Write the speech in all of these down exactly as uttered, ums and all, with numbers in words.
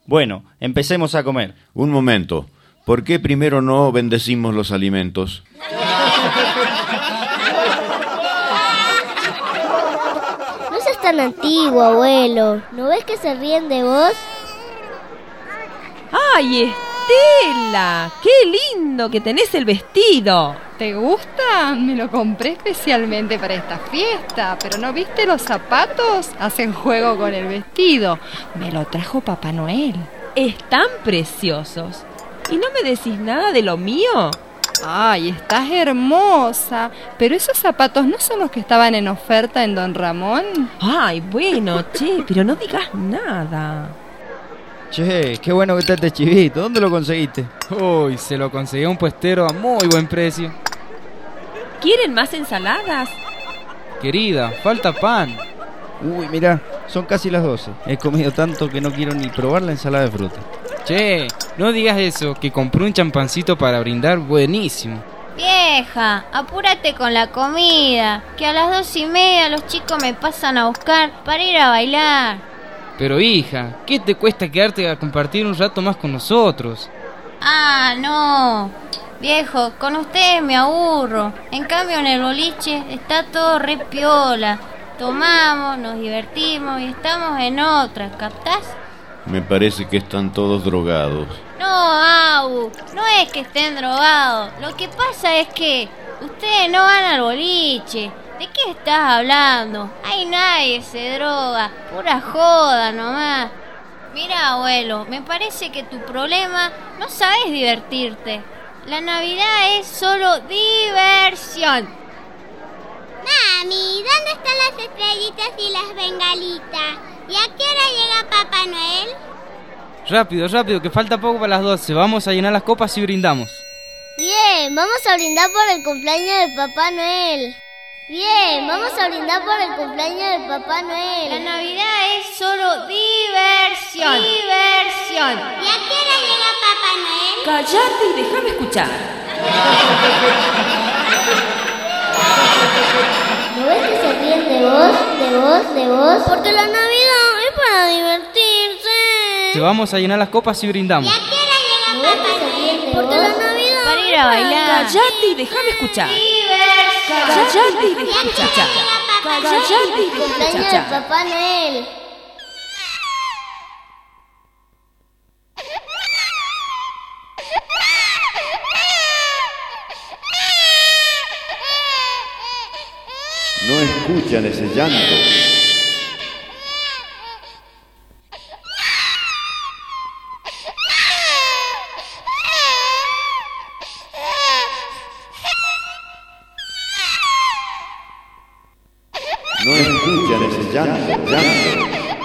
Bueno, empecemos a comer. Un momento. ¿Por qué primero no bendecimos los alimentos? No seas tan antiguo, abuelo. ¿No ves que se ríen de vos? ¡Ay, Estela! ¡Qué lindo que tenés el vestido! ¿Te gusta? Me lo compré especialmente para esta fiesta. ¿Pero no viste los zapatos? Hacen juego con el vestido. Me lo trajo Papá Noel. Están preciosos. ¿Y no me decís nada de lo mío? Ay, estás hermosa. Pero esos zapatos no son los que estaban en oferta en Don Ramón. Ay, bueno, che, pero no digas nada. Che, qué bueno que está este chivito. ¿Dónde lo conseguiste? Uy, se lo conseguí a un puestero a muy buen precio. ¿Quieren más ensaladas? Querida, falta pan. Uy, mirá, son casi las doce. He comido tanto que no quiero ni probar la ensalada de fruta. Che, no digas eso, que compré un champancito para brindar buenísimo. Vieja, apúrate con la comida, que a las dos y media los chicos me pasan a buscar para ir a bailar. Pero hija, ¿qué te cuesta quedarte a compartir un rato más con nosotros? Ah, no. Viejo, con ustedes me aburro. En cambio en el boliche está todo re piola. Tomamos, nos divertimos y estamos en otra, ¿captás? Me parece que están todos drogados. No, Abu, no es que estén drogados. Lo que pasa es que ustedes no van al boliche. ¿De qué estás hablando? Ahí nadie se droga, pura joda nomás. Mira, abuelo, me parece que tu problema no sabes divertirte. La Navidad es solo diversión. Mami, ¿dónde están las estrellitas y las bengalitas? ¿Y a qué hora llega Papá Noel? Rápido, rápido, que falta poco para las doce. Vamos a llenar las copas y brindamos. Bien, vamos a brindar por el cumpleaños de Papá Noel. Bien, vamos a brindar por el cumpleaños de Papá Noel. La Navidad es solo diversión. Diversión. ¿Y a qué hora llega Papá Noel? Cállate y déjame escuchar. ¿No ves que se ríen de vos, de vos, de vos? Porque la Navidad es para divertirse. Te vamos a llenar las copas y brindamos. ¿Y a qué hora llega Papá Noel? Porque la Navidad Para ir a bailar. Cállate y déjame escuchar. Diversión. Cállate y ¿Y a déjame qué hora escuchar. llega Papá Noel? Cállate y El déjame cumpleaños de escuchar. Papá Noel. No escuchan ese llanto. No escuchan ese llanto, llanto.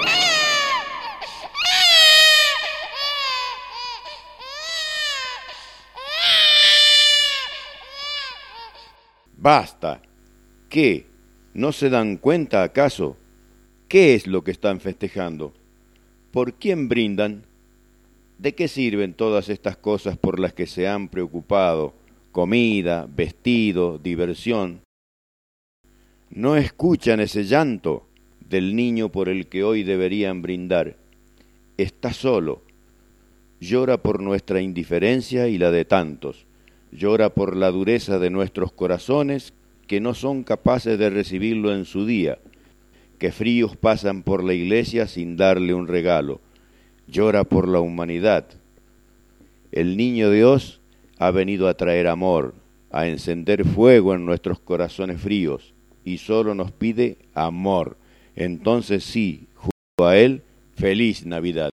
Basta. ¿Qué? ¿No se dan cuenta acaso? ¿Qué es lo que están festejando? ¿Por quién brindan? ¿De qué sirven todas estas cosas por las que se han preocupado? Comida, vestido, diversión. ¿No escuchan ese llanto del niño por el que hoy deberían brindar? Está solo. Llora por nuestra indiferencia y la de tantos. Llora por la dureza de nuestros corazones que no son capaces de recibirlo en su día, que fríos pasan por la iglesia sin darle un regalo. Llora por la humanidad. El niño Dios ha venido a traer amor, a encender fuego en nuestros corazones fríos, y solo nos pide amor. Entonces sí, junto a Él, feliz Navidad.